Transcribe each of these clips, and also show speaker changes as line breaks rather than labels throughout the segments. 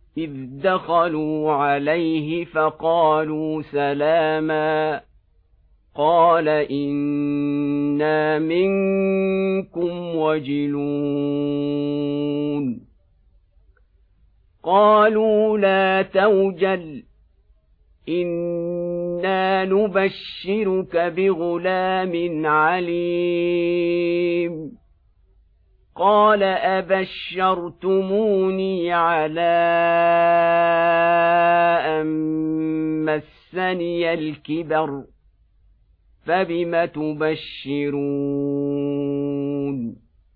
إذ دخلوا عليه فقالوا سلاما قال إنا منكم وجلون قالوا لا توجل إنا نبشرك بغلام عليم قال أبشرتموني على أن مسني الكبر فبم تبشرون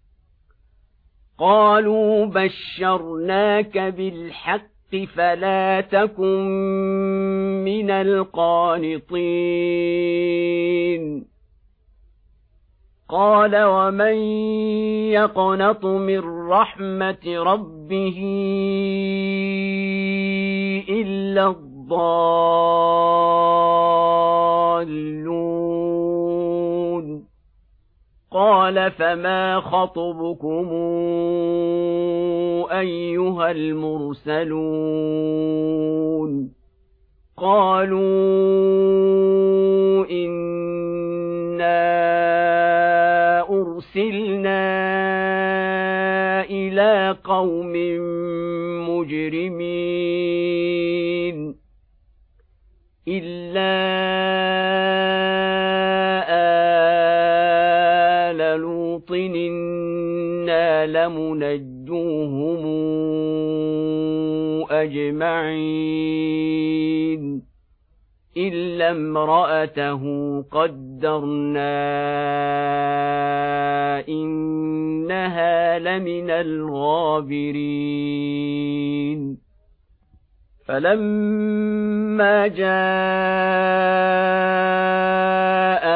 قالوا بشرناك بالحق فلا تكن من القانطين قال ومن يقنط من رحمة ربه إلا الضالون قال فما خطبكم أيها المرسلون قالوا إنا أرسلنا إلى قوم مجرمين إلا آل لوط إنا لمنجوهم أجمعين إلا امرأته قدرنا إنها لمن الغابرين فلما جاء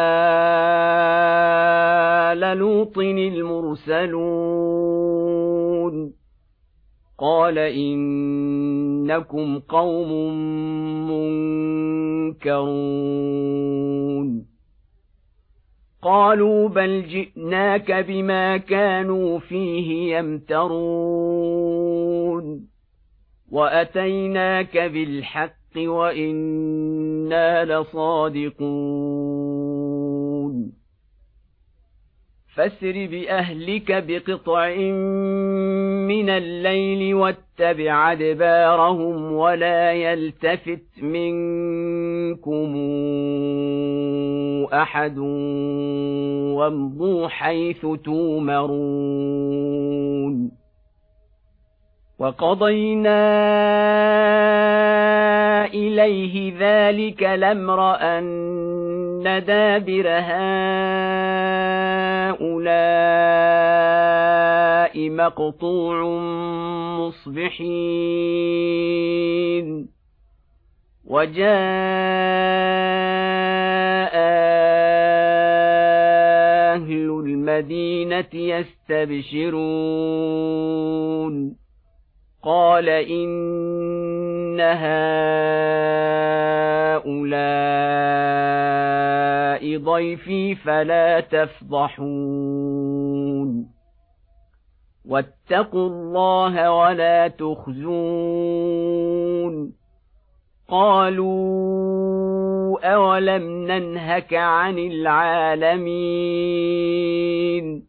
آل لوط المرسلون قال إنكم قوم منكرون قالوا بل جئناك بما كانوا فيه يمترون وأتيناك بالحق وإنا لصادقون فاسر بأهلك بقطع من الليل واتبع أدبارهم ولا يلتفت منكم أحد وامضوا حيث تومرون وقضينا إليه ذلك الأمر أن دابر هؤلاء مقطوع مصبحين وجاء أهل المدينة يستبشرون قال إن هؤلاء ضيفي فلا تفضحون واتقوا الله ولا تخزون قالوا أولم ننهك عن العالمين